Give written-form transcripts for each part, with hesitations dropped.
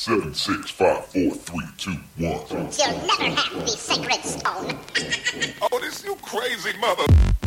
7, 6, 5, 4, 3, 2, 1. You'll never have the sacred stone. Oh, this you crazy mother...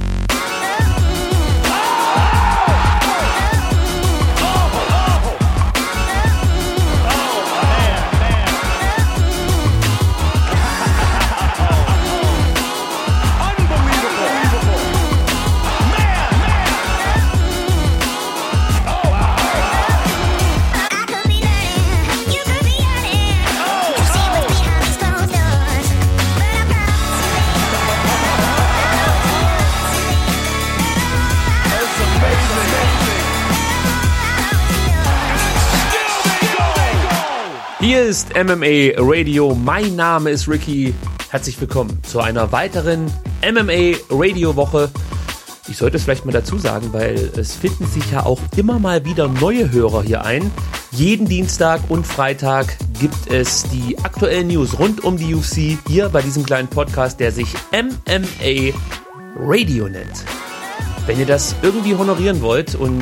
Hier ist MMA Radio, mein Name ist Ricky. Herzlich willkommen zu einer weiteren MMA Radio Woche. Ich sollte es vielleicht mal dazu sagen, weil es finden sich ja auch immer mal wieder neue Hörer hier ein. Jeden Dienstag und Freitag gibt es die aktuellen News rund um die UFC hier bei diesem kleinen Podcast, der sich MMA Radio nennt. Wenn ihr das irgendwie honorieren wollt und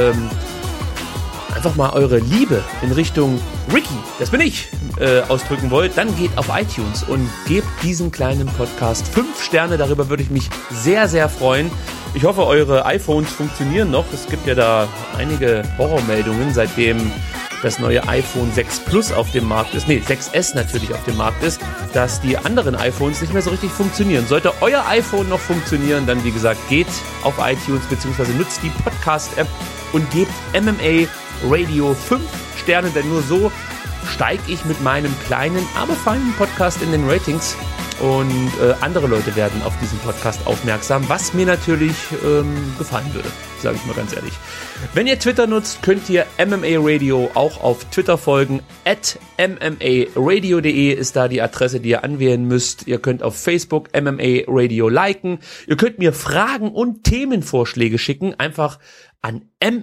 einfach mal eure Liebe in Richtung Ricky, das bin ich, ausdrücken wollt, dann geht auf iTunes und gebt diesem kleinen Podcast 5 Sterne. Darüber würde ich mich sehr, sehr freuen. Ich hoffe, eure iPhones funktionieren noch. Es gibt ja da einige Horrormeldungen, seitdem das neue iPhone 6 Plus auf dem Markt ist, 6S natürlich auf dem Markt ist, dass die anderen iPhones nicht mehr so richtig funktionieren. Sollte euer iPhone noch funktionieren, dann wie gesagt, geht auf iTunes bzw. nutzt die Podcast-App und gebt MMA Radio 5 Sterne, denn nur so steige ich mit meinem kleinen, aber feinen Podcast in den Ratings und andere Leute werden auf diesen Podcast aufmerksam, was mir natürlich gefallen würde, sage ich mal ganz ehrlich. Wenn ihr Twitter nutzt, könnt ihr MMA Radio auch auf Twitter folgen. @mmaradio.de ist da die Adresse, die ihr anwählen müsst. Ihr könnt auf Facebook MMA Radio liken. Ihr könnt mir Fragen und Themenvorschläge schicken. Einfach an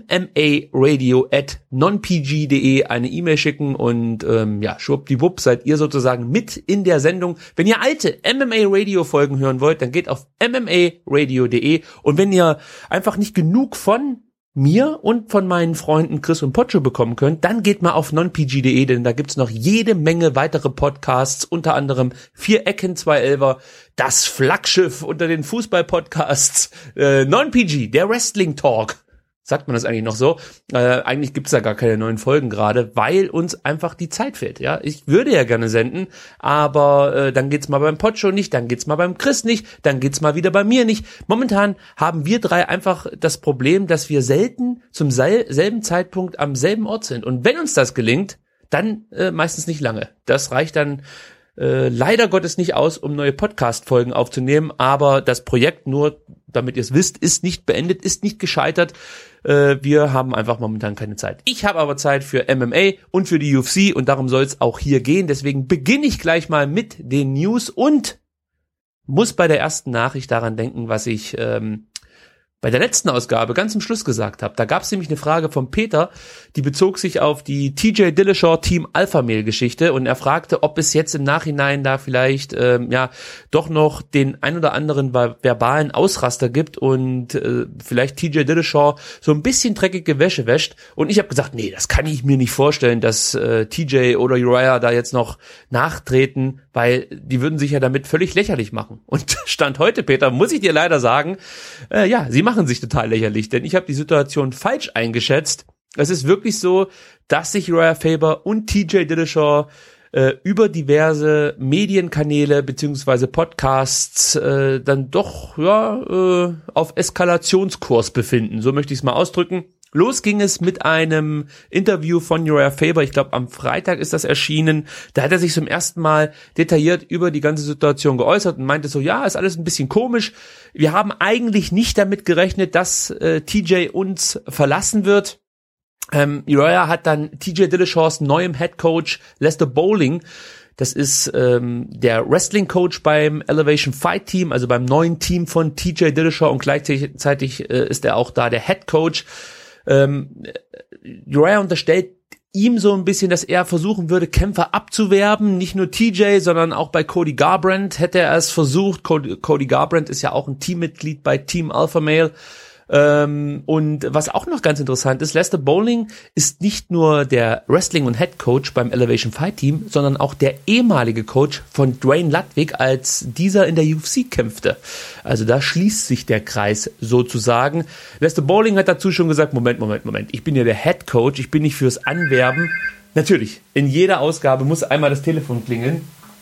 mmaradio@nonpg.de eine E-Mail schicken und schwuppdiwupp seid ihr sozusagen mit in der Sendung. Wenn ihr alte MMA Radio Folgen hören wollt, dann geht auf mmaradio.de und wenn ihr einfach nicht genug von mir und von meinen Freunden Chris und Pocho bekommen könnt, dann geht mal auf nonpg.de, denn da gibt's noch jede Menge weitere Podcasts, unter anderem 4 Ecken, 2 Elfer, das Flaggschiff unter den Fußball-Podcasts, NonPG, der Wrestling Talk. Sagt man das eigentlich noch so? Eigentlich gibt's da gar keine neuen Folgen gerade, weil uns einfach die Zeit fehlt. Ja, ich würde ja gerne senden, aber dann geht's mal beim Pocho nicht, dann geht's mal beim Chris nicht, dann geht's mal wieder bei mir nicht. Momentan haben wir drei einfach das Problem, dass wir selten zum selben Zeitpunkt am selben Ort sind. Und wenn uns das gelingt, dann meistens nicht lange. Das reicht dann leider Gottes nicht aus, um neue Podcast-Folgen aufzunehmen, aber das Projekt, nur damit ihr es wisst, ist nicht beendet, ist nicht gescheitert. Wir haben einfach momentan keine Zeit. Ich habe aber Zeit für MMA und für die UFC und darum soll es auch hier gehen. Deswegen beginne ich gleich mal mit den News und muss bei der ersten Nachricht daran denken, was ich bei der letzten Ausgabe ganz zum Schluss gesagt habe. Da gab es nämlich eine Frage von Peter, die bezog sich auf die TJ Dillashaw Team Alpha Male Geschichte und er fragte, ob es jetzt im Nachhinein da vielleicht doch noch den ein oder anderen verbalen Ausraster gibt und vielleicht TJ Dillashaw so ein bisschen dreckige Wäsche wäscht. Und ich habe gesagt, nee, das kann ich mir nicht vorstellen, dass TJ oder Uriah da jetzt noch nachtreten, weil die würden sich ja damit völlig lächerlich machen. Und Stand heute, Peter, muss ich dir leider sagen, sie machen sich total lächerlich, denn ich habe die Situation falsch eingeschätzt. Es ist wirklich so, dass sich Uriah Faber und TJ Dillashaw über diverse Medienkanäle beziehungsweise Podcasts dann doch auf Eskalationskurs befinden. So möchte ich es mal ausdrücken. Los ging es mit einem Interview von Uriah Faber, ich glaube am Freitag ist das erschienen, da hat er sich zum ersten Mal detailliert über die ganze Situation geäußert und meinte so, ja, ist alles ein bisschen komisch, wir haben eigentlich nicht damit gerechnet, dass TJ uns verlassen wird. Uriah hat dann TJ Dillashaws neuem Headcoach Lester Bowling, das ist der Wrestling-Coach beim Elevation Fight Team, also beim neuen Team von TJ Dillashaw und gleichzeitig ist er auch da der Headcoach. Uriah unterstellt ihm so ein bisschen, dass er versuchen würde, Kämpfer abzuwerben, nicht nur TJ, sondern auch bei Cody Garbrandt hätte er es versucht. Cody Garbrandt ist ja auch ein Teammitglied bei Team Alpha Male Und was auch noch ganz interessant ist, Lester Bowling ist nicht nur der Wrestling- und Head Coach beim Elevation Fight Team, sondern auch der ehemalige Coach von Dwayne Ludwig, als dieser in der UFC kämpfte. Also da schließt sich der Kreis sozusagen. Lester Bowling hat dazu schon gesagt, Moment, ich bin ja der Head Coach, ich bin nicht fürs Anwerben. Natürlich, in jeder Ausgabe muss einmal das Telefon klingeln.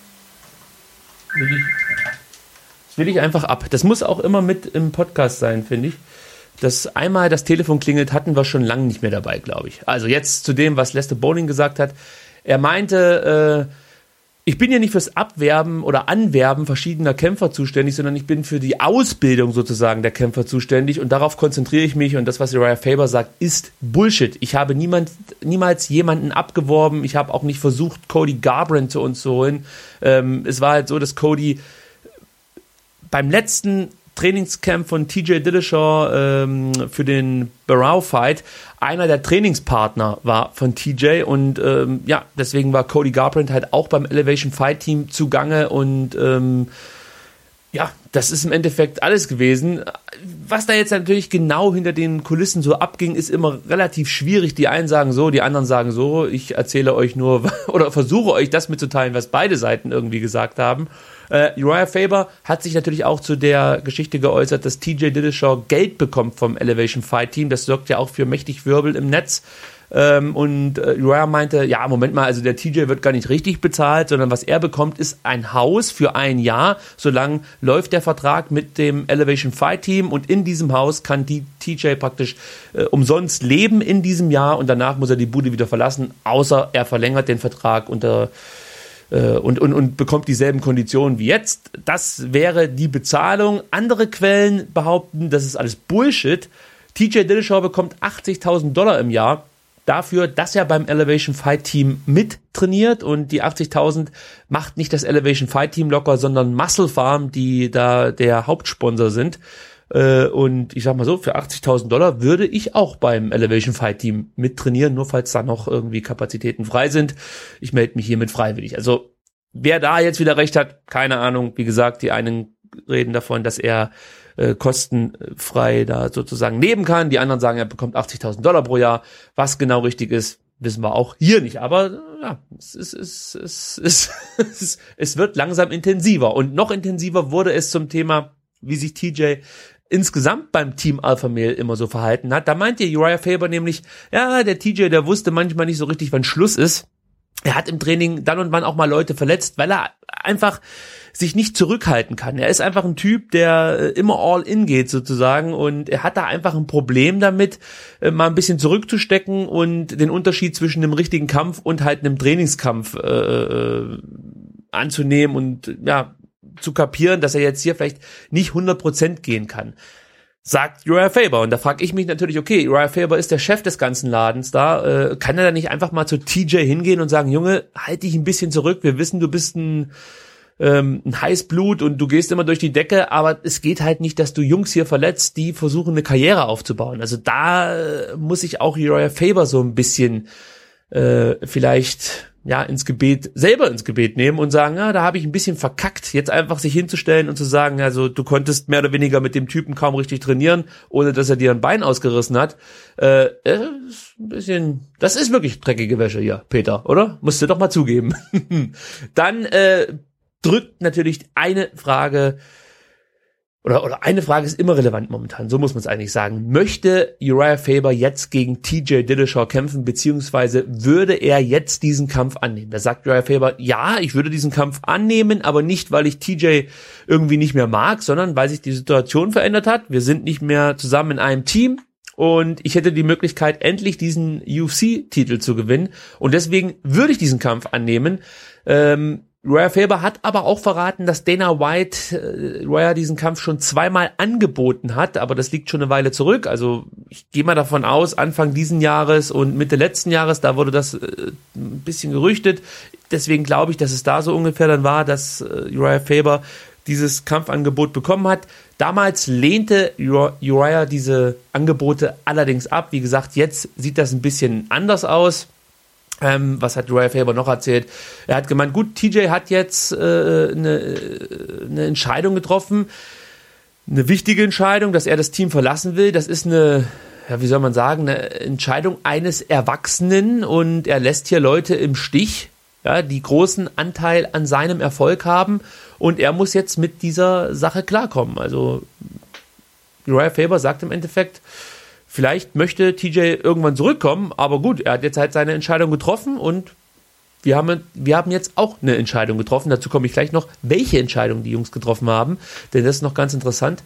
Das will ich einfach ab. Das muss auch immer mit im Podcast sein, finde ich. Dass einmal das Telefon klingelt, hatten wir schon lange nicht mehr dabei, glaube ich. Also jetzt zu dem, was Lester Bowling gesagt hat. Er meinte, ich bin ja nicht fürs Abwerben oder Anwerben verschiedener Kämpfer zuständig, sondern ich bin für die Ausbildung sozusagen der Kämpfer zuständig und darauf konzentriere ich mich, und das, was Uriah Faber sagt, ist Bullshit. Ich habe niemals jemanden abgeworben, ich habe auch nicht versucht, Cody Garbrandt zu uns zu holen. Es war halt so, dass Cody beim letzten Trainingscamp von TJ Dillashaw für den Barrow-Fight einer der Trainingspartner war von TJ, und deswegen war Cody Garbrandt halt auch beim Elevation Fight Team zugange, und das ist im Endeffekt alles gewesen. Was da jetzt natürlich genau hinter den Kulissen so abging, ist immer relativ schwierig. Die einen sagen so, die anderen sagen so. Ich erzähle euch nur oder versuche euch das mitzuteilen, was beide Seiten irgendwie gesagt haben. Uriah Faber hat sich natürlich auch zu der Geschichte geäußert, dass TJ Dillashaw Geld bekommt vom Elevation Fight Team. Das sorgt ja auch für mächtig Wirbel im Netz. Und Uriah meinte, ja, Moment mal, also der TJ wird gar nicht richtig bezahlt, sondern was er bekommt, ist ein Haus für ein Jahr. Solange läuft der Vertrag mit dem Elevation Fight Team, und in diesem Haus kann die TJ praktisch umsonst leben in diesem Jahr, und danach muss er die Bude wieder verlassen, außer er verlängert den Vertrag und bekommt dieselben Konditionen wie jetzt. Das wäre die Bezahlung. Andere Quellen behaupten, das ist alles Bullshit. TJ Dillashaw bekommt $80.000 im Jahr dafür, dass er beim Elevation Fight Team mittrainiert, und die 80.000 macht nicht das Elevation Fight Team locker, sondern Muscle Farm, die da der Hauptsponsor sind. Und ich sag mal so, für $80.000 würde ich auch beim Elevation Fight Team mittrainieren, nur falls da noch irgendwie Kapazitäten frei sind. Ich melde mich hiermit freiwillig. Also wer da jetzt wieder recht hat, keine Ahnung. Wie gesagt, die einen reden davon, dass er kostenfrei da sozusagen leben kann. Die anderen sagen, er bekommt $80.000 pro Jahr. Was genau richtig ist, wissen wir auch hier nicht. Aber ja, es wird langsam intensiver. Und noch intensiver wurde es zum Thema, wie sich TJ insgesamt beim Team Alpha Male immer so verhalten hat. Da meinte Uriah Faber nämlich, ja, der TJ, der wusste manchmal nicht so richtig, wann Schluss ist. Er hat im Training dann und wann auch mal Leute verletzt, weil er einfach sich nicht zurückhalten kann. Er ist einfach ein Typ, der immer all in geht sozusagen, und er hat da einfach ein Problem damit, mal ein bisschen zurückzustecken und den Unterschied zwischen einem richtigen Kampf und halt einem Trainingskampf anzunehmen und ja, zu kapieren, dass er jetzt hier vielleicht nicht 100% gehen kann. Sagt Uriah Faber. Und da frage ich mich natürlich, okay, Uriah Faber ist der Chef des ganzen Ladens da. Kann er da nicht einfach mal zu TJ hingehen und sagen, Junge, halt dich ein bisschen zurück. Wir wissen, du bist ein Heißblut und du gehst immer durch die Decke, aber es geht halt nicht, dass du Jungs hier verletzt, die versuchen, eine Karriere aufzubauen. Also da muss ich auch Uriah Faber so ein bisschen vielleicht selber ins Gebet nehmen und sagen, ja, da habe ich ein bisschen verkackt, jetzt einfach sich hinzustellen und zu sagen, also du konntest mehr oder weniger mit dem Typen kaum richtig trainieren, ohne dass er dir ein Bein ausgerissen hat. Das ist wirklich dreckige Wäsche hier, Peter, oder? Musst du doch mal zugeben. Dann drückt natürlich eine Frage, oder eine Frage ist immer relevant momentan, so muss man es eigentlich sagen. Möchte Uriah Faber jetzt gegen TJ Dillashaw kämpfen, beziehungsweise würde er jetzt diesen Kampf annehmen? Da sagt Uriah Faber, ja, ich würde diesen Kampf annehmen, aber nicht, weil ich TJ irgendwie nicht mehr mag, sondern weil sich die Situation verändert hat. Wir sind nicht mehr zusammen in einem Team und ich hätte die Möglichkeit, endlich diesen UFC-Titel zu gewinnen, und deswegen würde ich diesen Kampf annehmen. Uriah Faber hat aber auch verraten, dass Dana White Uriah diesen Kampf schon zweimal angeboten hat, aber das liegt schon eine Weile zurück. Also ich gehe mal davon aus, Anfang diesen Jahres und Mitte letzten Jahres, da wurde das ein bisschen gerüchtet. Deswegen glaube ich, dass es da so ungefähr dann war, dass Uriah Faber dieses Kampfangebot bekommen hat. Damals lehnte Uriah diese Angebote allerdings ab. Wie gesagt, jetzt sieht das ein bisschen anders aus. Was hat Uriah Faber noch erzählt? Er hat gemeint, gut, TJ hat jetzt eine Entscheidung getroffen. wichtige Entscheidung, dass er das Team verlassen will. Das ist eine Entscheidung eines Erwachsenen und er lässt hier Leute im Stich, ja, die großen Anteil an seinem Erfolg haben und er muss jetzt mit dieser Sache klarkommen. Also Uriah Faber sagt im Endeffekt, vielleicht möchte TJ irgendwann zurückkommen, aber gut, er hat jetzt halt seine Entscheidung getroffen und wir haben jetzt auch eine Entscheidung getroffen. Dazu komme ich gleich noch, welche Entscheidung die Jungs getroffen haben, denn das ist noch ganz interessant.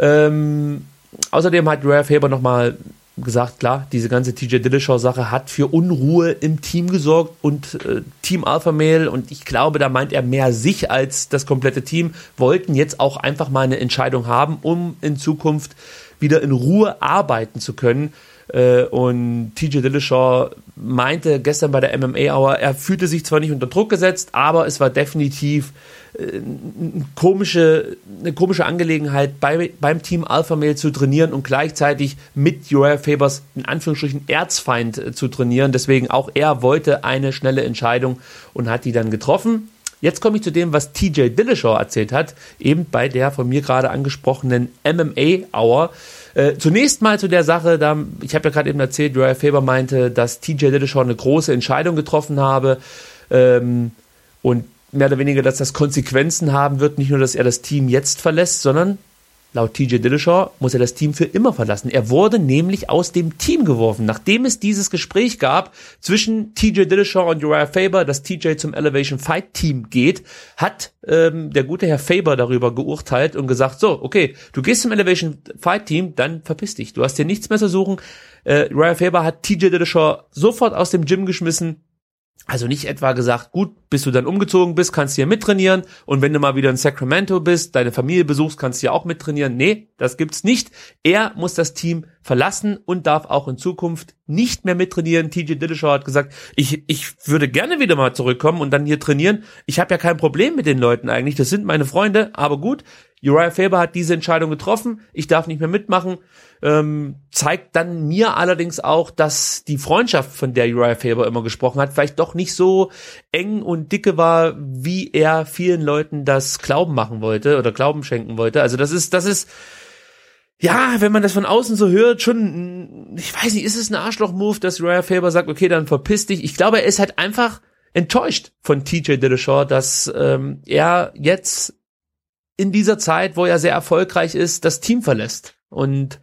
Außerdem hat Uriah Faber nochmal gesagt, klar, diese ganze TJ Dillashaw-Sache hat für Unruhe im Team gesorgt und Team Alpha Male, und ich glaube, da meint er mehr sich als das komplette Team, wollten jetzt auch einfach mal eine Entscheidung haben, um in Zukunft wieder in Ruhe arbeiten zu können. Und TJ Dillashaw meinte gestern bei der MMA Hour, er fühlte sich zwar nicht unter Druck gesetzt, aber es war definitiv eine komische Angelegenheit, beim Team Alpha Male zu trainieren und gleichzeitig mit Uriah Fabers, in Anführungsstrichen, Erzfeind zu trainieren. Deswegen auch er wollte eine schnelle Entscheidung und hat die dann getroffen. Jetzt komme ich zu dem, was TJ Dillashaw erzählt hat, eben bei der von mir gerade angesprochenen MMA Hour. Zunächst mal zu der Sache, ich habe ja gerade eben erzählt, Uriah Faber meinte, dass TJ Dillashaw eine große Entscheidung getroffen habe und mehr oder weniger, dass das Konsequenzen haben wird, nicht nur, dass er das Team jetzt verlässt, sondern laut TJ Dillashaw muss er das Team für immer verlassen. Er wurde nämlich aus dem Team geworfen. Nachdem es dieses Gespräch gab zwischen TJ Dillashaw und Uriah Faber, dass TJ zum Elevation Fight Team geht, hat der gute Herr Faber darüber geurteilt und gesagt, so, okay, du gehst zum Elevation Fight Team, dann verpiss dich. Du hast dir nichts mehr zu suchen. Uriah Faber hat TJ Dillashaw sofort aus dem Gym geschmissen. Also nicht etwa gesagt, gut, bis du dann umgezogen bist, kannst du ja mittrainieren und wenn du mal wieder in Sacramento bist, deine Familie besuchst, kannst du ja auch mittrainieren. Nee, das gibt's nicht. Er muss das Team verlassen und darf auch in Zukunft nicht mehr mittrainieren. TJ Dillashaw hat gesagt, ich würde gerne wieder mal zurückkommen und dann hier trainieren. Ich habe ja kein Problem mit den Leuten eigentlich, das sind meine Freunde, aber gut, Uriah Faber hat diese Entscheidung getroffen, ich darf nicht mehr mitmachen. Zeigt dann mir allerdings auch, dass die Freundschaft, von der Uriah Faber immer gesprochen hat, vielleicht doch nicht so eng und dicke war, wie er vielen Leuten das Glauben machen wollte oder Glauben schenken wollte. Also das ist, ja, wenn man das von außen so hört, schon, ich weiß nicht, ist es ein Arschloch-Move, dass Uriah Faber sagt, okay, dann verpiss dich. Ich glaube, er ist halt einfach enttäuscht von TJ Dillashaw, dass er jetzt in dieser Zeit, wo er sehr erfolgreich ist, das Team verlässt. Und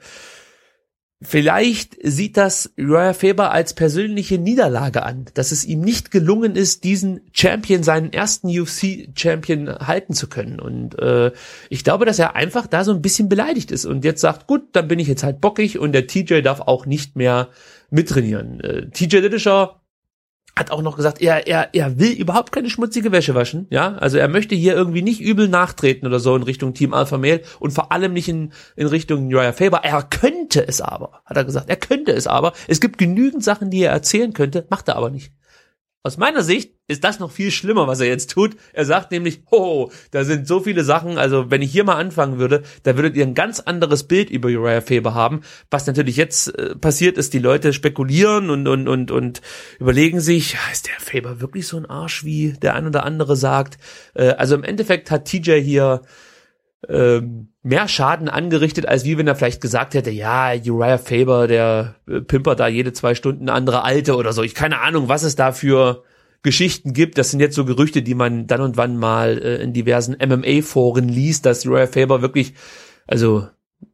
vielleicht sieht das Uriah Faber als persönliche Niederlage an, dass es ihm nicht gelungen ist, diesen Champion, seinen ersten UFC-Champion halten zu können. Und ich glaube, dass er einfach da so ein bisschen beleidigt ist und jetzt sagt, gut, dann bin ich jetzt halt bockig und der TJ darf auch nicht mehr mittrainieren. TJ Dillashaw hat auch noch gesagt, er will überhaupt keine schmutzige Wäsche waschen, ja, also er möchte hier irgendwie nicht übel nachtreten oder so in Richtung Team Alpha Male und vor allem nicht in Richtung Uriah Faber. Er könnte es aber, hat er gesagt, es gibt genügend Sachen, die er erzählen könnte, macht er aber nicht. Aus meiner Sicht ist das noch viel schlimmer, was er jetzt tut. Er sagt nämlich, da sind so viele Sachen, also wenn ich hier mal anfangen würde, da würdet ihr ein ganz anderes Bild über Uriah Faber haben. Was natürlich jetzt passiert ist, die Leute spekulieren und überlegen sich, ist der Faber wirklich so ein Arsch, wie der ein oder andere sagt? Also im Endeffekt hat TJ hier mehr Schaden angerichtet, als wie wenn er vielleicht gesagt hätte, ja, Uriah Faber, der pimpert da jede 2 Stunden eine andere Alte oder so. Ich keine Ahnung, was es da für Geschichten gibt. Das sind jetzt so Gerüchte, die man dann und wann mal in diversen MMA-Foren liest, dass Uriah Faber wirklich, also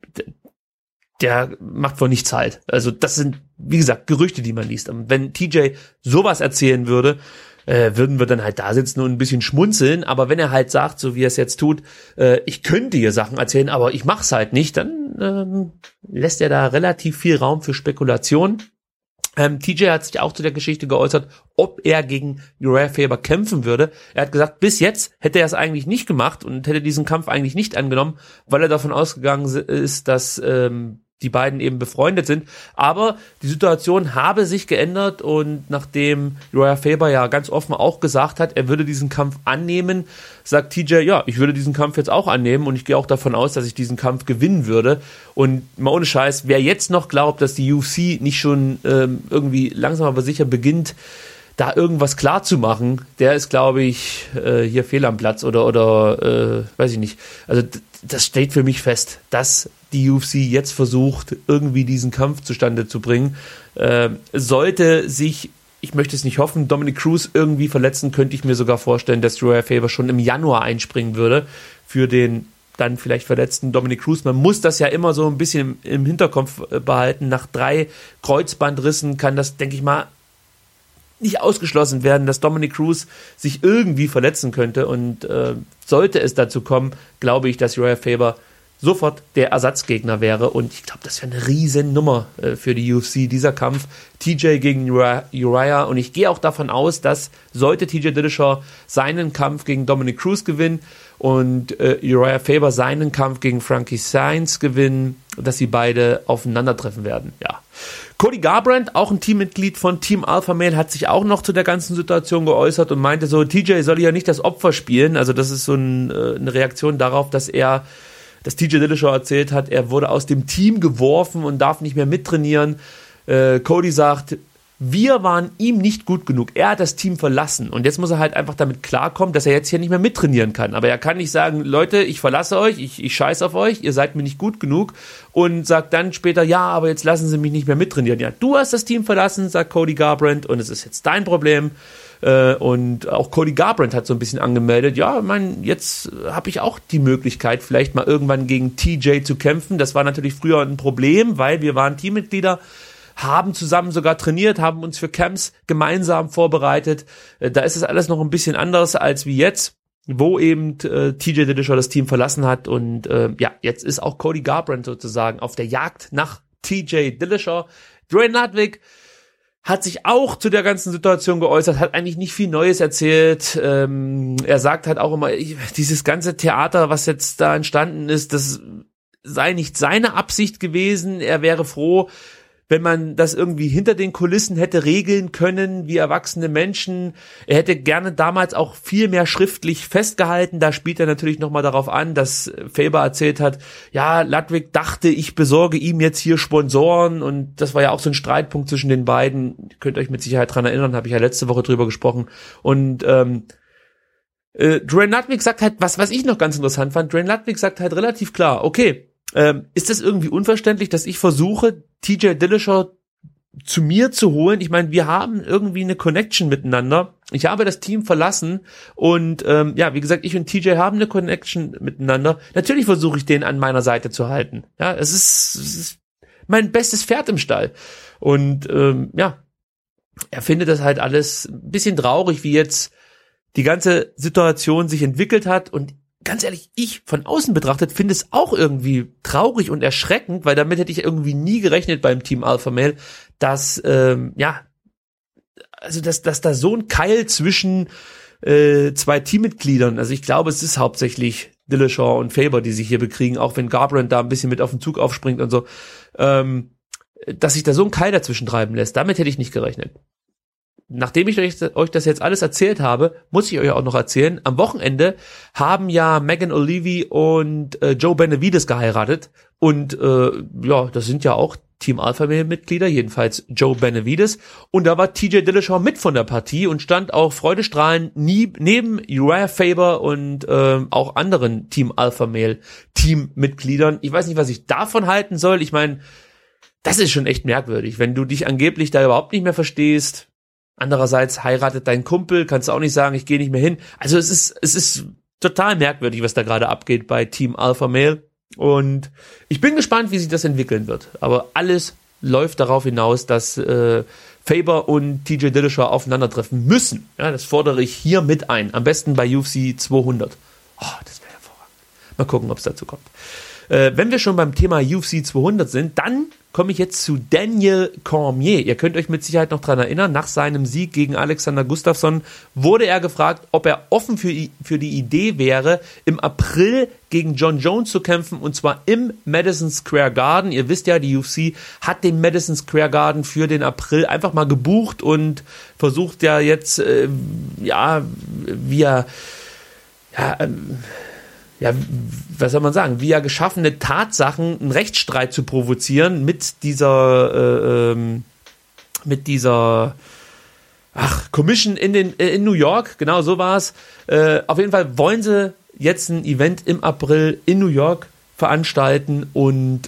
der macht vor nichts halt. Also das sind, wie gesagt, Gerüchte, die man liest. Und wenn TJ sowas erzählen würde, würden wir dann halt da sitzen und ein bisschen schmunzeln, aber wenn er halt sagt, so wie er es jetzt tut, ich könnte hier Sachen erzählen, aber ich mach's halt nicht, dann lässt er da relativ viel Raum für Spekulation. TJ hat sich auch zu der Geschichte geäußert, ob er gegen Uriah Faber kämpfen würde. Er hat gesagt, bis jetzt hätte er es eigentlich nicht gemacht und hätte diesen Kampf eigentlich nicht angenommen, weil er davon ausgegangen ist, dass die beiden eben befreundet sind, aber die Situation habe sich geändert und nachdem Uriah Faber ja ganz offen auch gesagt hat, er würde diesen Kampf annehmen, sagt TJ, ja, ich würde diesen Kampf jetzt auch annehmen und ich gehe auch davon aus, dass ich diesen Kampf gewinnen würde und mal ohne Scheiß, wer jetzt noch glaubt, dass die UFC nicht schon irgendwie langsam aber sicher beginnt, da irgendwas klar zu machen, der ist, glaube ich, hier fehl am Platz oder weiß ich nicht. Also das steht für mich fest, dass die UFC jetzt versucht, irgendwie diesen Kampf zustande zu bringen. Sollte sich, ich möchte es nicht hoffen, Dominic Cruz irgendwie verletzen, könnte ich mir sogar vorstellen, dass Uriah Faber schon im Januar einspringen würde für den dann vielleicht verletzten Dominic Cruz. Man muss das ja immer so ein bisschen im Hinterkopf behalten. Nach 3 Kreuzbandrissen kann das, denke ich mal, nicht ausgeschlossen werden, dass Dominic Cruz sich irgendwie verletzen könnte. Und sollte es dazu kommen, glaube ich, dass Uriah Faber sofort der Ersatzgegner wäre. Und ich glaube, das wäre eine riesen Nummer für die UFC, dieser Kampf TJ gegen Uriah. Und ich gehe auch davon aus, dass sollte TJ Dillashaw seinen Kampf gegen Dominic Cruz gewinnen und Uriah Faber seinen Kampf gegen Frankie Saenz gewinnen, dass sie beide aufeinandertreffen werden. Ja. Cody Garbrandt, auch ein Teammitglied von Team Alpha Male, hat sich auch noch zu der ganzen Situation geäußert und meinte so, TJ soll ja nicht das Opfer spielen. Also das ist so eine Reaktion darauf, dass TJ Dillashaw erzählt hat, er wurde aus dem Team geworfen und darf nicht mehr mittrainieren. Cody sagt, wir waren ihm nicht gut genug. Er hat das Team verlassen und jetzt muss er halt einfach damit klarkommen, dass er jetzt hier nicht mehr mittrainieren kann. Aber er kann nicht sagen, Leute, ich verlasse euch, ich scheiße auf euch, ihr seid mir nicht gut genug und sagt dann später, ja, aber jetzt lassen sie mich nicht mehr mittrainieren. Ja, du hast das Team verlassen, sagt Cody Garbrandt und es ist jetzt dein Problem. Und auch Cody Garbrandt hat so ein bisschen angemeldet, ja, jetzt habe ich auch die Möglichkeit, vielleicht mal irgendwann gegen TJ zu kämpfen. Das war natürlich früher ein Problem, weil wir waren Teammitglieder, haben zusammen sogar trainiert, haben uns für Camps gemeinsam vorbereitet. Da ist es alles noch ein bisschen anders als wie jetzt, wo eben TJ Dillashaw das Team verlassen hat. Und jetzt ist auch Cody Garbrandt sozusagen auf der Jagd nach TJ Dillashaw. Duane Ludwig hat sich auch zu der ganzen Situation geäußert, hat eigentlich nicht viel Neues erzählt. Er sagt halt auch immer, dieses ganze Theater, was jetzt da entstanden ist, das sei nicht seine Absicht gewesen. Er wäre froh, wenn man das irgendwie hinter den Kulissen hätte regeln können, wie erwachsene Menschen. Er hätte gerne damals auch viel mehr schriftlich festgehalten. Da spielt er natürlich nochmal darauf an, dass Faber erzählt hat, ja, Ludwig dachte, ich besorge ihm jetzt hier Sponsoren und das war ja auch so ein Streitpunkt zwischen den beiden. Ihr könnt euch mit Sicherheit dran erinnern, habe ich ja letzte Woche drüber gesprochen. Und Duane Ludwig sagt halt, was ich noch ganz interessant fand, Duane Ludwig sagt halt relativ klar, okay, ist das irgendwie unverständlich, dass ich versuche, TJ Dillashaw zu mir zu holen? Ich meine, wir haben irgendwie eine Connection miteinander. Ich habe das Team verlassen und wie gesagt, ich und TJ haben eine Connection miteinander. Natürlich versuche ich den an meiner Seite zu halten. Ja, es ist mein bestes Pferd im Stall. Und er findet das halt alles ein bisschen traurig, wie jetzt die ganze Situation sich entwickelt hat und ganz ehrlich, ich von außen betrachtet finde es auch irgendwie traurig und erschreckend, weil damit hätte ich irgendwie nie gerechnet beim Team Alpha Male, dass dass da so ein Keil zwischen 2 Teammitgliedern, also ich glaube, es ist hauptsächlich Dillashaw und Faber, die sich hier bekriegen, auch wenn Garbrandt da ein bisschen mit auf den Zug aufspringt und so, dass sich da so ein Keil dazwischen treiben lässt. Damit hätte ich nicht gerechnet. Nachdem ich euch das jetzt alles erzählt habe, muss ich euch auch noch erzählen, am Wochenende haben ja Megan O'Leary und Joe Benavidez geheiratet und das sind ja auch Team Alpha Male Mitglieder, jedenfalls Joe Benavidez, und da war TJ Dillashaw mit von der Partie und stand auch freudestrahlend neben Uriah Faber und auch anderen Team Alpha Male Teammitgliedern. Ich weiß nicht, was ich davon halten soll. Ich meine, das ist schon echt merkwürdig, wenn du dich angeblich da überhaupt nicht mehr verstehst. Andererseits heiratet dein Kumpel, kannst du auch nicht sagen, ich gehe nicht mehr hin. Also es ist total merkwürdig, was da gerade abgeht bei Team Alpha Male. Und ich bin gespannt, wie sich das entwickeln wird. Aber alles läuft darauf hinaus, dass Faber und TJ Dillashaw aufeinandertreffen müssen. Ja, das fordere ich hier mit ein. Am besten bei UFC 200. Oh, das wäre hervorragend. Mal gucken, ob es dazu kommt. Wenn wir schon beim Thema UFC 200 sind, dann komme ich jetzt zu Daniel Cormier. Ihr könnt euch mit Sicherheit noch dran erinnern, nach seinem Sieg gegen Alexander Gustafsson wurde er gefragt, ob er offen für die Idee wäre, im April gegen John Jones zu kämpfen, und zwar im Madison Square Garden. Ihr wisst ja, die UFC hat den Madison Square Garden für den April einfach mal gebucht und versucht ja jetzt, was soll man sagen, via geschaffene Tatsachen einen Rechtsstreit zu provozieren mit dieser Commission in New York, genau so war's. Auf jeden Fall wollen sie jetzt ein Event im April in New York veranstalten und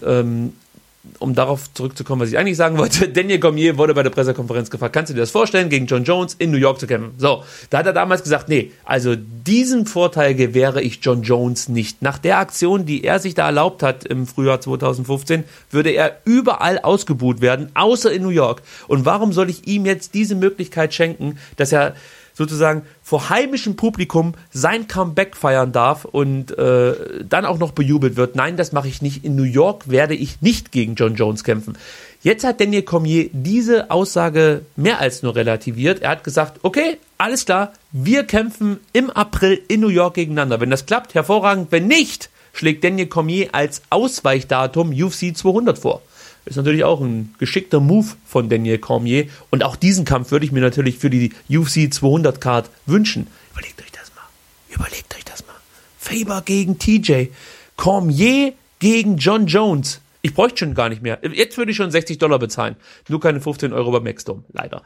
um darauf zurückzukommen, was ich eigentlich sagen wollte, Daniel Cormier wurde bei der Pressekonferenz gefragt, kannst du dir das vorstellen, gegen John Jones in New York zu kämpfen? So, da hat er damals gesagt, nee, also diesen Vorteil gewähre ich John Jones nicht. Nach der Aktion, die er sich da erlaubt hat im Frühjahr 2015, würde er überall ausgebuht werden, außer in New York. Und warum soll ich ihm jetzt diese Möglichkeit schenken, dass er sozusagen vor heimischem Publikum sein Comeback feiern darf und dann auch noch bejubelt wird? Nein, das mache ich nicht. In New York werde ich nicht gegen John Jones kämpfen. Jetzt hat Daniel Cormier diese Aussage mehr als nur relativiert. Er hat gesagt, okay, alles klar, wir kämpfen im April in New York gegeneinander. Wenn das klappt, hervorragend. Wenn nicht, schlägt Daniel Cormier als Ausweichdatum UFC 200 vor. Ist natürlich auch ein geschickter Move von Daniel Cormier. Und auch diesen Kampf würde ich mir natürlich für die UFC 200 Card wünschen. Überlegt euch das mal. Faber gegen TJ. Cormier gegen John Jones. Ich bräuchte schon gar nicht mehr. Jetzt würde ich schon $60 bezahlen. Nur keine 15 Euro bei Maxdome. Leider.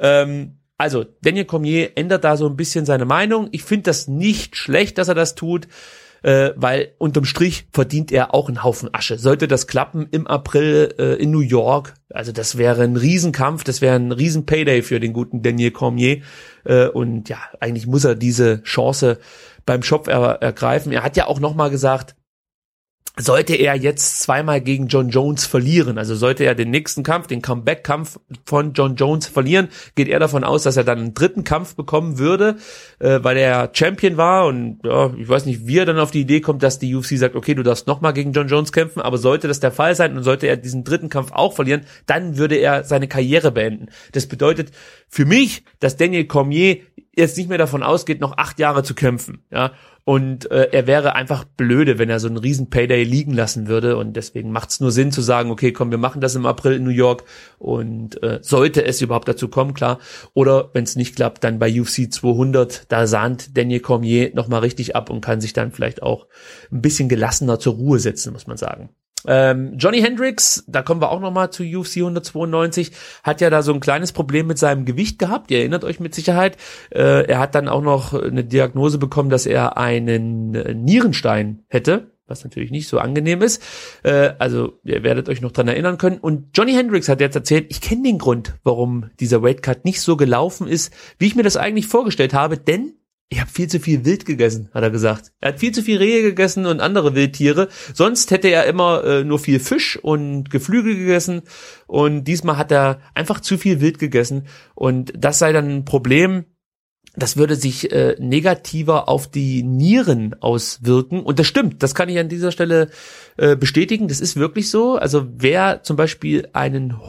Also, Daniel Cormier ändert da so ein bisschen seine Meinung. Ich finde das nicht schlecht, dass er das tut. Weil unterm Strich verdient er auch einen Haufen Asche. Sollte das klappen im April in New York, also das wäre ein Riesenkampf, das wäre ein Riesen-Payday für den guten Daniel Cormier. Und ja, eigentlich muss er diese Chance beim Schopf ergreifen. Er hat ja auch nochmal gesagt, sollte er jetzt zweimal gegen John Jones verlieren, also sollte er den nächsten Kampf, den Comeback-Kampf von John Jones verlieren, geht er davon aus, dass er dann einen dritten Kampf bekommen würde, weil er Champion war und ja, ich weiß nicht, wie er dann auf die Idee kommt, dass die UFC sagt, okay, du darfst nochmal gegen John Jones kämpfen, aber sollte das der Fall sein und sollte er diesen dritten Kampf auch verlieren, dann würde er seine Karriere beenden. Das bedeutet für mich, dass Daniel Cormier jetzt nicht mehr davon ausgeht, noch 8 Jahre zu kämpfen, ja. Und er wäre einfach blöde, wenn er so einen riesen Payday liegen lassen würde. Und deswegen macht es nur Sinn zu sagen, okay, komm, wir machen das im April in New York. Und sollte es überhaupt dazu kommen, klar. Oder wenn es nicht klappt, dann bei UFC 200, da sahnt Daniel Cormier nochmal richtig ab und kann sich dann vielleicht auch ein bisschen gelassener zur Ruhe setzen, muss man sagen. Johnny Hendricks, da kommen wir auch nochmal zu UFC 192, hat ja da so ein kleines Problem mit seinem Gewicht gehabt, ihr erinnert euch mit Sicherheit. Er hat dann auch noch eine Diagnose bekommen, dass er einen Nierenstein hätte, was natürlich nicht so angenehm ist. Also ihr werdet euch noch dran erinnern können. Und Johnny Hendricks hat jetzt erzählt, ich kenne den Grund, warum dieser Weightcut nicht so gelaufen ist, wie ich mir das eigentlich vorgestellt habe, denn ich habe viel zu viel Wild gegessen, hat er gesagt. Er hat viel zu viel Rehe gegessen und andere Wildtiere. Sonst hätte er immer nur viel Fisch und Geflügel gegessen. Und diesmal hat er einfach zu viel Wild gegessen. Und das sei dann ein Problem. Das würde sich negativer auf die Nieren auswirken. Und das stimmt, das kann ich an dieser Stelle bestätigen. Das ist wirklich so. Also wer zum Beispiel einen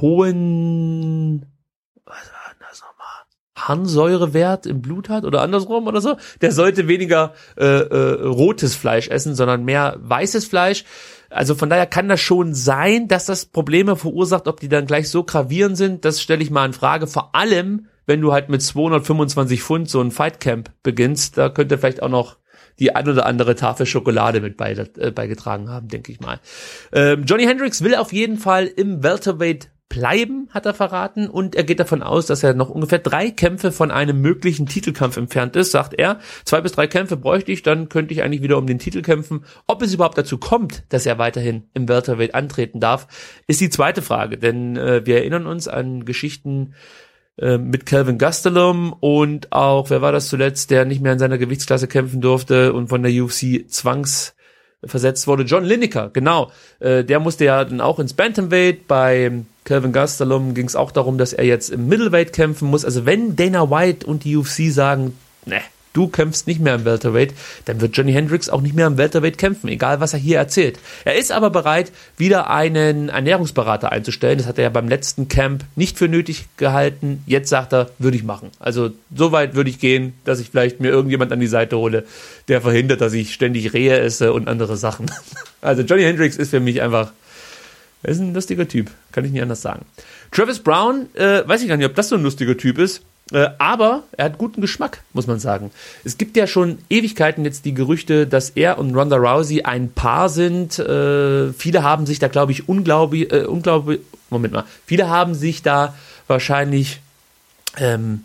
hohen Harnsäurewert im Blut hat oder andersrum oder so, der sollte weniger rotes Fleisch essen, sondern mehr weißes Fleisch. Also von daher kann das schon sein, dass das Probleme verursacht. Ob die dann gleich so gravierend sind, das stelle ich mal in Frage. Vor allem, wenn du halt mit 225 Pfund so ein Fightcamp beginnst, da könnte vielleicht auch noch die ein oder andere Tafel Schokolade mit beigetragen haben, denke ich mal. Johnny Hendricks will auf jeden Fall im Welterweight bleiben, hat er verraten, und er geht davon aus, dass er noch ungefähr 3 Kämpfe von einem möglichen Titelkampf entfernt ist, sagt er. 2 bis 3 Kämpfe bräuchte ich, dann könnte ich eigentlich wieder um den Titel kämpfen. Ob es überhaupt dazu kommt, dass er weiterhin im Welterweight antreten darf, ist die zweite Frage, denn wir erinnern uns an Geschichten mit Kelvin Gastelum und auch, wer war das zuletzt, der nicht mehr in seiner Gewichtsklasse kämpfen durfte und von der UFC zwangsversetzt wurde? John Lineker, genau. Der musste ja dann auch ins Bantamweight. Bei Kelvin Gastelum ging es auch darum, dass er jetzt im Middleweight kämpfen muss. Also wenn Dana White und die UFC sagen, ne, du kämpfst nicht mehr im Welterweight, dann wird Johnny Hendricks auch nicht mehr im Welterweight kämpfen, egal was er hier erzählt. Er ist aber bereit, wieder einen Ernährungsberater einzustellen. Das hat er ja beim letzten Camp nicht für nötig gehalten. Jetzt sagt er, würde ich machen. Also so weit würde ich gehen, dass ich vielleicht mir irgendjemand an die Seite hole, der verhindert, dass ich ständig Rehe esse und andere Sachen. Also Johnny Hendricks ist für mich einfach, er ist ein lustiger Typ, kann ich nicht anders sagen. Travis Brown, weiß ich gar nicht, ob das so ein lustiger Typ ist, aber er hat guten Geschmack, muss man sagen. Es gibt ja schon Ewigkeiten jetzt die Gerüchte, dass er und Ronda Rousey ein Paar sind. Viele haben sich da, glaube ich, viele haben sich da wahrscheinlich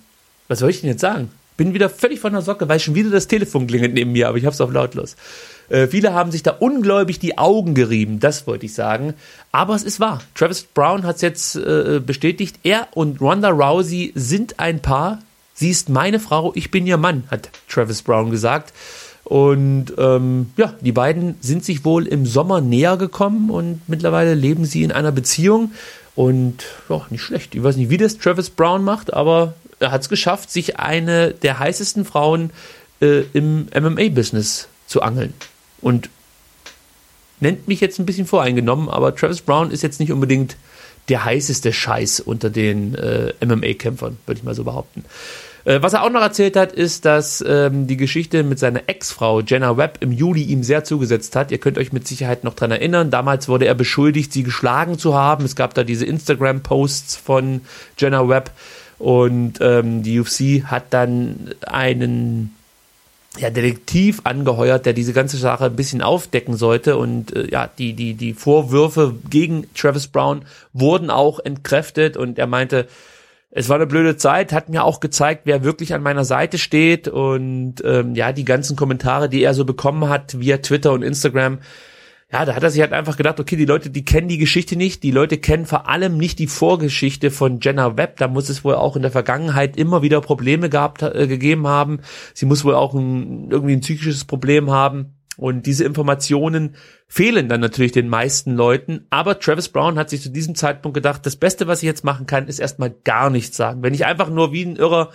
Was soll ich denn jetzt sagen? Bin wieder völlig von der Socke, weil schon wieder das Telefon klingelt neben mir, aber ich hab's auf lautlos. Viele haben sich da ungläubig die Augen gerieben, das wollte ich sagen. Aber es ist wahr. Travis Browne hat's jetzt bestätigt. Er und Ronda Rousey sind ein Paar. Sie ist meine Frau, ich bin ihr Mann, hat Travis Browne gesagt. Und die beiden sind sich wohl im Sommer näher gekommen und mittlerweile leben sie in einer Beziehung. Und ja, nicht schlecht. Ich weiß nicht, wie das Travis Browne macht, aber er hat es geschafft, sich eine der heißesten Frauen im MMA-Business zu angeln. Und nennt mich jetzt ein bisschen voreingenommen, aber Travis Browne ist jetzt nicht unbedingt der heißeste Scheiß unter den MMA-Kämpfern, würde ich mal so behaupten. Was er auch noch erzählt hat, ist, dass die Geschichte mit seiner Ex-Frau Jenna Webb im Juli ihm sehr zugesetzt hat. Ihr könnt euch mit Sicherheit noch dran erinnern. Damals wurde er beschuldigt, sie geschlagen zu haben. Es gab da diese Instagram-Posts von Jenna Webb. Und die UFC hat dann einen Detektiv angeheuert, der diese ganze Sache ein bisschen aufdecken sollte. Und die Vorwürfe gegen Travis Browne wurden auch entkräftet. Und er meinte, es war eine blöde Zeit, hat mir auch gezeigt, wer wirklich an meiner Seite steht. Und die ganzen Kommentare, die er so bekommen hat via Twitter und Instagram, ja, da hat er sich halt einfach gedacht, okay, die Leute, die kennen die Geschichte nicht, die Leute kennen vor allem nicht die Vorgeschichte von Jenna Webb, da muss es wohl auch in der Vergangenheit immer wieder Probleme gegeben haben, sie muss wohl auch irgendwie ein psychisches Problem haben und diese Informationen fehlen dann natürlich den meisten Leuten, aber Travis Browne hat sich zu diesem Zeitpunkt gedacht, das Beste, was ich jetzt machen kann, ist erstmal gar nichts sagen, wenn ich einfach nur wie ein Irrer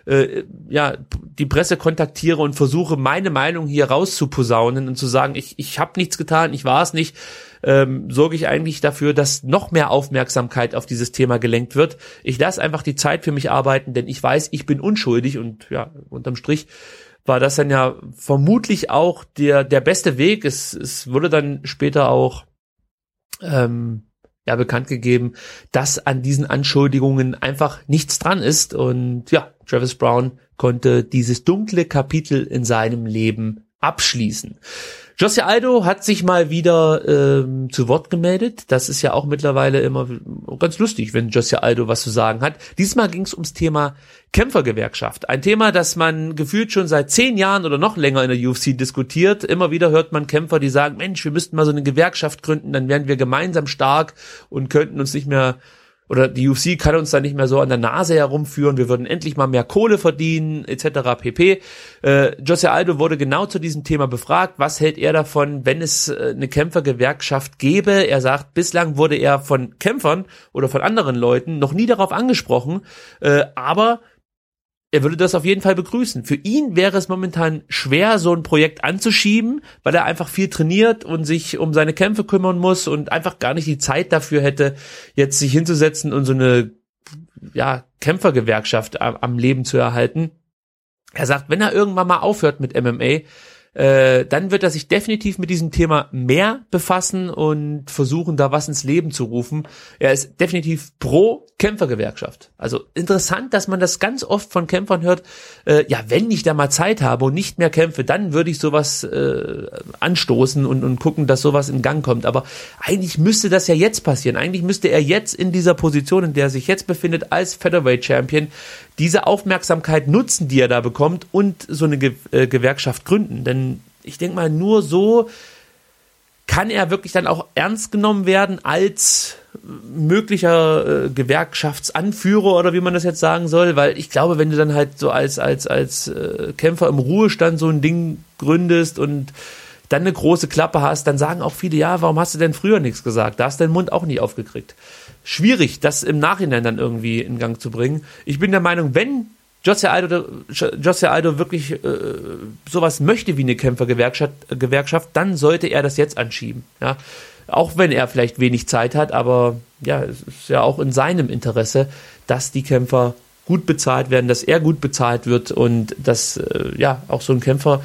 die Presse kontaktiere und versuche, meine Meinung hier rauszuposaunen und zu sagen, ich habe nichts getan, ich war es nicht, sorge ich eigentlich dafür, dass noch mehr Aufmerksamkeit auf dieses Thema gelenkt wird. Ich lasse einfach die Zeit für mich arbeiten, denn ich weiß, ich bin unschuldig und ja, unterm Strich war das dann ja vermutlich auch der beste Weg. Es wurde dann später auch bekannt gegeben, dass an diesen Anschuldigungen einfach nichts dran ist und ja, Travis Browne konnte dieses dunkle Kapitel in seinem Leben abschließen. Jose Aldo hat sich mal wieder zu Wort gemeldet. Das ist ja auch mittlerweile immer ganz lustig, wenn Jose Aldo was zu sagen hat. Diesmal ging es ums Thema Kämpfergewerkschaft. Ein Thema, das man gefühlt schon seit 10 Jahren oder noch länger in der UFC diskutiert. Immer wieder hört man Kämpfer, die sagen, Mensch, wir müssten mal so eine Gewerkschaft gründen, dann wären wir gemeinsam stark und könnten uns nicht mehr, oder die UFC kann uns da nicht mehr so an der Nase herumführen, wir würden endlich mal mehr Kohle verdienen, etc. pp. Jose Aldo wurde genau zu diesem Thema befragt, was hält er davon, wenn es eine Kämpfergewerkschaft gäbe. Er sagt, bislang wurde er von Kämpfern oder von anderen Leuten noch nie darauf angesprochen, aber er würde das auf jeden Fall begrüßen. Für ihn wäre es momentan schwer, so ein Projekt anzuschieben, weil er einfach viel trainiert und sich um seine Kämpfe kümmern muss und einfach gar nicht die Zeit dafür hätte, jetzt sich hinzusetzen und so eine Kämpfergewerkschaft am Leben zu erhalten. Er sagt, wenn er irgendwann mal aufhört mit MMA, dann wird er sich definitiv mit diesem Thema mehr befassen und versuchen, da was ins Leben zu rufen. Er ist definitiv pro Kämpfergewerkschaft. Also interessant, dass man das ganz oft von Kämpfern hört, wenn ich da mal Zeit habe und nicht mehr kämpfe, dann würde ich sowas anstoßen und gucken, dass sowas in Gang kommt. Aber eigentlich müsste das ja jetzt passieren. Eigentlich müsste er jetzt in dieser Position, in der er sich jetzt befindet, als Featherweight Champion, diese Aufmerksamkeit nutzen, die er da bekommt und so eine Gewerkschaft gründen. Denn ich denke mal, nur so kann er wirklich dann auch ernst genommen werden als möglicher Gewerkschaftsanführer oder wie man das jetzt sagen soll, weil ich glaube, wenn du dann halt so als Kämpfer im Ruhestand so ein Ding gründest und dann eine große Klappe hast, dann sagen auch viele, ja, warum hast du denn früher nichts gesagt? Da hast du den Mund auch nie aufgekriegt. Schwierig, das im Nachhinein dann irgendwie in Gang zu bringen. Ich bin der Meinung, wenn Jose Aldo wirklich sowas möchte wie eine Kämpfergewerkschaft, dann sollte er das jetzt anschieben. Ja? Auch wenn er vielleicht wenig Zeit hat, aber ja, es ist ja auch in seinem Interesse, dass die Kämpfer gut bezahlt werden, dass er gut bezahlt wird und dass auch so ein Kämpfer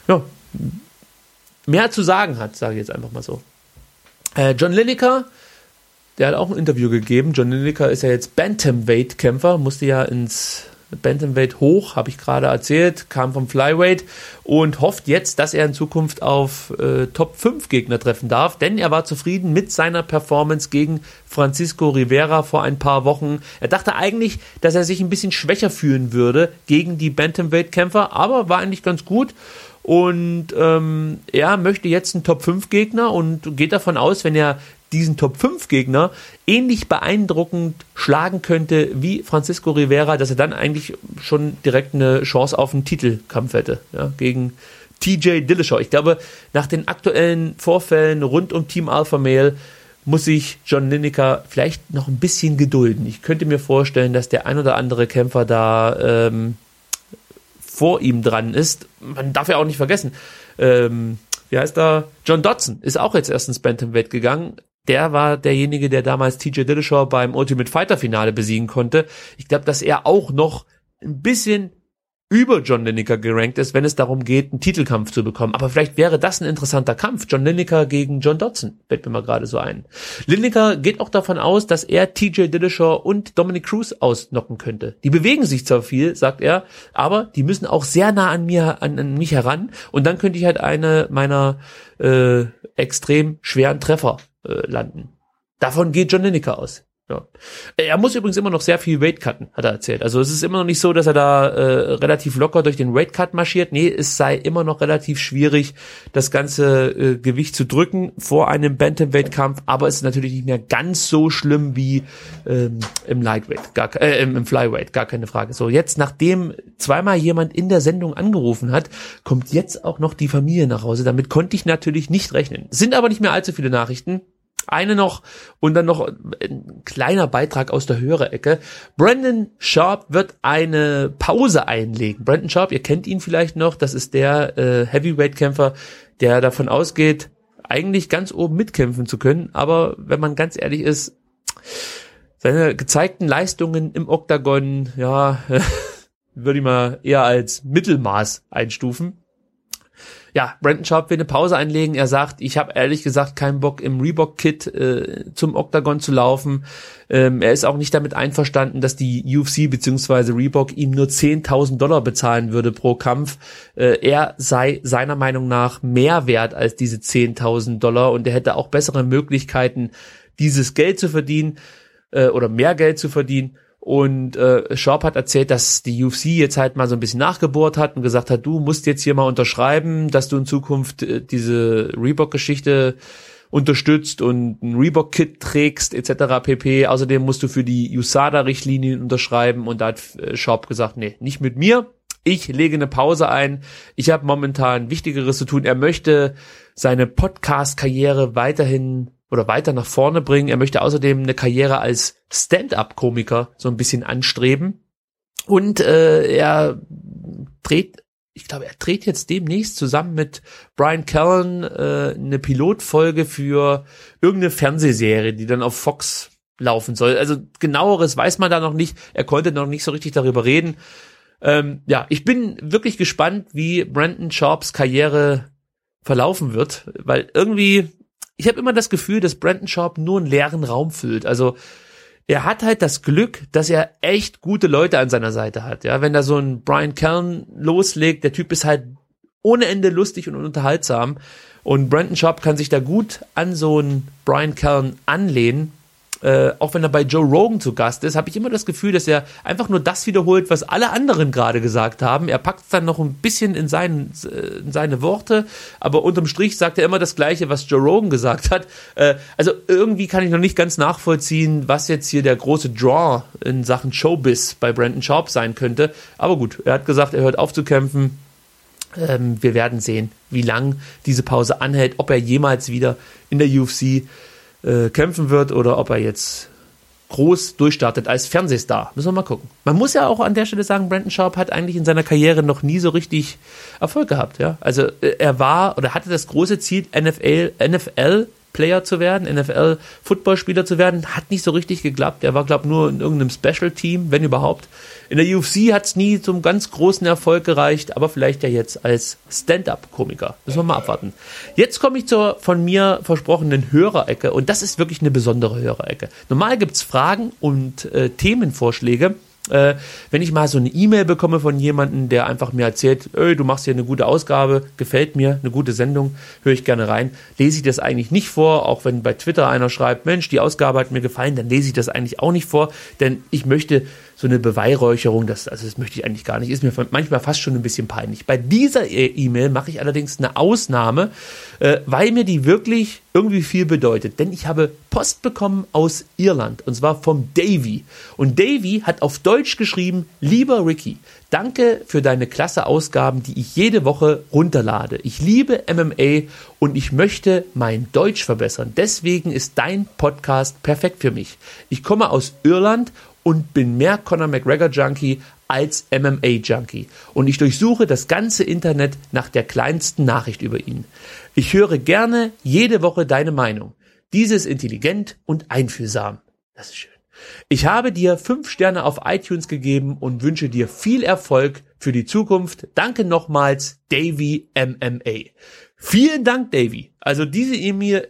mehr zu sagen hat, sage ich jetzt einfach mal so. John Lineker, der hat auch ein Interview gegeben. John Lineker ist ja jetzt Bantamweight-Kämpfer, musste ja ins Bantamweight hoch, habe ich gerade erzählt, kam vom Flyweight und hofft jetzt, dass er in Zukunft auf Top 5 Gegner treffen darf, denn er war zufrieden mit seiner Performance gegen Francisco Rivera vor ein paar Wochen. Er dachte eigentlich, dass er sich ein bisschen schwächer fühlen würde gegen die Bantamweight-Kämpfer, aber war eigentlich ganz gut. Und er möchte jetzt einen Top-5-Gegner und geht davon aus, wenn er diesen Top-5-Gegner ähnlich beeindruckend schlagen könnte wie Francisco Rivera, dass er dann eigentlich schon direkt eine Chance auf einen Titelkampf hätte, ja, gegen TJ Dillashaw. Ich glaube, nach den aktuellen Vorfällen rund um Team Alpha Male muss sich John Lineker vielleicht noch ein bisschen gedulden. Ich könnte mir vorstellen, dass der ein oder andere Kämpfer da vor ihm dran ist. Man darf ja auch nicht vergessen, wie heißt er? John Dodson ist auch jetzt erst ins Bantamweight gegangen. Der war derjenige, der damals TJ Dillashaw beim Ultimate Fighter Finale besiegen konnte. Ich glaube, dass er auch noch ein bisschen über John Lineker gerankt ist, wenn es darum geht, einen Titelkampf zu bekommen. Aber vielleicht wäre das ein interessanter Kampf. John Lineker gegen John Dodson, fällt mir mal gerade so ein. Lineker geht auch davon aus, dass er TJ Dillashaw und Dominic Cruz ausnocken könnte. Die bewegen sich zwar viel, sagt er, aber die müssen auch sehr nah an mich heran. Und dann könnte ich halt eine meiner extrem schweren Treffer landen. Davon geht John Lineker aus. Ja. Er muss übrigens immer noch sehr viel Weight cutten, hat er erzählt. Also es ist immer noch nicht so, dass er da relativ locker durch den Weight Cut marschiert. Nee, es sei immer noch relativ schwierig, das ganze Gewicht zu drücken vor einem Bantamweight-Kampf, aber es ist natürlich nicht mehr ganz so schlimm wie im Lightweight, im Flyweight, gar keine Frage. So, jetzt, nachdem zweimal jemand in der Sendung angerufen hat, kommt jetzt auch noch die Familie nach Hause. Damit konnte ich natürlich nicht rechnen. Sind aber nicht mehr allzu viele Nachrichten. Eine noch und dann noch ein kleiner Beitrag aus der Hörerecke. Brandon Sharp wird eine Pause einlegen. Brandon Sharp, ihr kennt ihn vielleicht noch, das ist der Heavyweight-Kämpfer, der davon ausgeht, eigentlich ganz oben mitkämpfen zu können. Aber wenn man ganz ehrlich ist, seine gezeigten Leistungen im Oktagon, ja, würde ich mal eher als Mittelmaß einstufen. Ja, Brandon Sharp will eine Pause einlegen. Er sagt, ich habe ehrlich gesagt keinen Bock, im Reebok-Kit zum Oktagon zu laufen. Er ist auch nicht damit einverstanden, dass die UFC bzw. Reebok ihm nur $10.000 bezahlen würde pro Kampf. Er sei seiner Meinung nach mehr wert als diese $10.000 und er hätte auch bessere Möglichkeiten, dieses Geld zu verdienen oder mehr Geld zu verdienen. Und Sharp hat erzählt, dass die UFC jetzt halt mal so ein bisschen nachgebohrt hat und gesagt hat, du musst jetzt hier mal unterschreiben, dass du in Zukunft diese Reebok-Geschichte unterstützt und ein Reebok-Kit trägst etc. pp. Außerdem musst du für die USADA-Richtlinien unterschreiben und da hat Sharp gesagt, nee, nicht mit mir. Ich lege eine Pause ein. Ich habe momentan Wichtigeres zu tun. Er möchte seine Podcast-Karriere weiter nach vorne bringen. Er möchte außerdem eine Karriere als Stand-up-Komiker so ein bisschen anstreben. Und er dreht jetzt demnächst zusammen mit Brian Callen eine Pilotfolge für irgendeine Fernsehserie, die dann auf Fox laufen soll. Also genaueres weiß man da noch nicht. Er konnte noch nicht so richtig darüber reden. Ja, ich bin wirklich gespannt, wie Brandon Sharps Karriere verlaufen wird, weil irgendwie ich habe immer das Gefühl, dass Brandon Sharp nur einen leeren Raum füllt. Also er hat halt das Glück, dass er echt gute Leute an seiner Seite hat. Ja, wenn da so ein Brian Callen loslegt, der Typ ist halt ohne Ende lustig und unterhaltsam. Und Brandon Sharp kann sich da gut an so einen Brian Callen anlehnen. Auch wenn er bei Joe Rogan zu Gast ist, habe ich immer das Gefühl, dass er einfach nur das wiederholt, was alle anderen gerade gesagt haben. Er packt es dann noch ein bisschen in seine Worte, aber unterm Strich sagt er immer das Gleiche, was Joe Rogan gesagt hat. Also irgendwie kann ich noch nicht ganz nachvollziehen, was jetzt hier der große Draw in Sachen Showbiz bei Brandon Sharp sein könnte. Aber gut, er hat gesagt, er hört auf zu kämpfen. Wir werden sehen, wie lang diese Pause anhält, ob er jemals wieder in der UFC kämpfen wird oder ob er jetzt groß durchstartet als Fernsehstar. Müssen wir mal gucken. Man muss ja auch an der Stelle sagen, Brandon Sharp hat eigentlich in seiner Karriere noch nie so richtig Erfolg gehabt. Ja? Also er war oder hatte das große Ziel, NFL-Player zu werden, NFL-Footballspieler zu werden, hat nicht so richtig geklappt. Er war, glaube ich, nur in irgendeinem Special-Team, wenn überhaupt. In der UFC hat es nie zum ganz großen Erfolg gereicht, aber vielleicht ja jetzt als Stand-up-Komiker. Müssen wir mal abwarten. Jetzt komme ich zur von mir versprochenen Hörerecke und das ist wirklich eine besondere Hörerecke. Normal gibt es Fragen und Themenvorschläge wenn ich mal so eine E-Mail bekomme von jemandem, der einfach mir erzählt, du machst hier eine gute Ausgabe, gefällt mir, eine gute Sendung, höre ich gerne rein, lese ich das eigentlich nicht vor, auch wenn bei Twitter einer schreibt, Mensch, die Ausgabe hat mir gefallen, dann lese ich das eigentlich auch nicht vor, denn ich möchte so eine Beweihräucherung, das möchte ich eigentlich gar nicht, ist mir manchmal fast schon ein bisschen peinlich. Bei dieser E-Mail mache ich allerdings eine Ausnahme, weil mir die wirklich irgendwie viel bedeutet, denn ich habe Post bekommen aus Irland, und zwar vom Davy. Und Davy hat auf Deutsch geschrieben, lieber Ricky, danke für deine klasse Ausgaben, die ich jede Woche runterlade. Ich liebe MMA und ich möchte mein Deutsch verbessern. Deswegen ist dein Podcast perfekt für mich. Ich komme aus Irland und bin mehr Conor McGregor-Junkie als MMA-Junkie. Und ich durchsuche das ganze Internet nach der kleinsten Nachricht über ihn. Ich höre gerne jede Woche deine Meinung. Diese ist intelligent und einfühlsam. Das ist schön. Ich habe dir 5 Sterne auf iTunes gegeben und wünsche dir viel Erfolg für die Zukunft. Danke nochmals, Davy MMA. Vielen Dank, Davy. Also diese E-Mail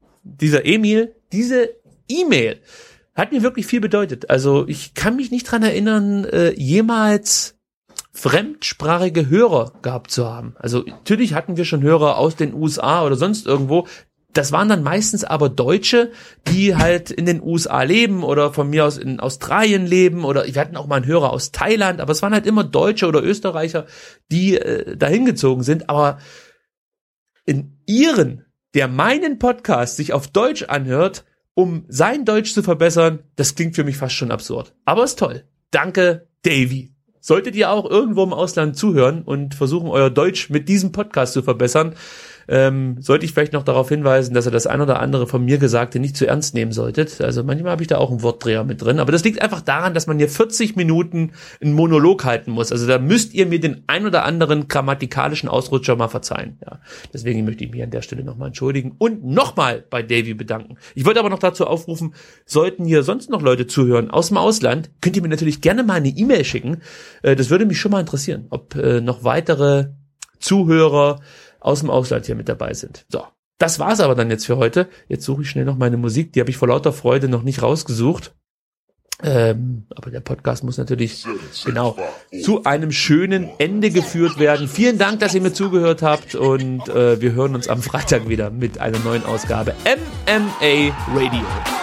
hat mir wirklich viel bedeutet. Also ich kann mich nicht dran erinnern, jemals fremdsprachige Hörer gehabt zu haben. Also natürlich hatten wir schon Hörer aus den USA oder sonst irgendwo. Das waren dann meistens aber Deutsche, die halt in den USA leben oder von mir aus in Australien leben, oder wir hatten auch mal einen Hörer aus Thailand, aber es waren halt immer Deutsche oder Österreicher, die dahin gezogen sind. Aber in Iren, der meinen Podcast sich auf Deutsch anhört, um sein Deutsch zu verbessern, das klingt für mich fast schon absurd. Aber ist toll. Danke, Davy. Solltet ihr auch irgendwo im Ausland zuhören und versuchen, euer Deutsch mit diesem Podcast zu verbessern, sollte ich vielleicht noch darauf hinweisen, dass ihr das ein oder andere von mir Gesagte nicht zu ernst nehmen solltet. Also manchmal habe ich da auch einen Wortdreher mit drin. Aber das liegt einfach daran, dass man hier 40 Minuten einen Monolog halten muss. Also da müsst ihr mir den ein oder anderen grammatikalischen Ausrutscher mal verzeihen. Ja, deswegen möchte ich mich an der Stelle nochmal entschuldigen und nochmal bei Davy bedanken. Ich wollte aber noch dazu aufrufen, sollten hier sonst noch Leute zuhören aus dem Ausland, könnt ihr mir natürlich gerne mal eine E-Mail schicken. Das würde mich schon mal interessieren, ob noch weitere Zuhörer aus dem Ausland hier mit dabei sind. So, das war's aber dann jetzt für heute. Jetzt suche ich schnell noch meine Musik, die habe ich vor lauter Freude noch nicht rausgesucht. Aber der Podcast muss natürlich genau zu einem schönen Ende geführt werden. Vielen Dank, dass ihr mir zugehört habt, und wir hören uns am Freitag wieder mit einer neuen Ausgabe MMA Radio.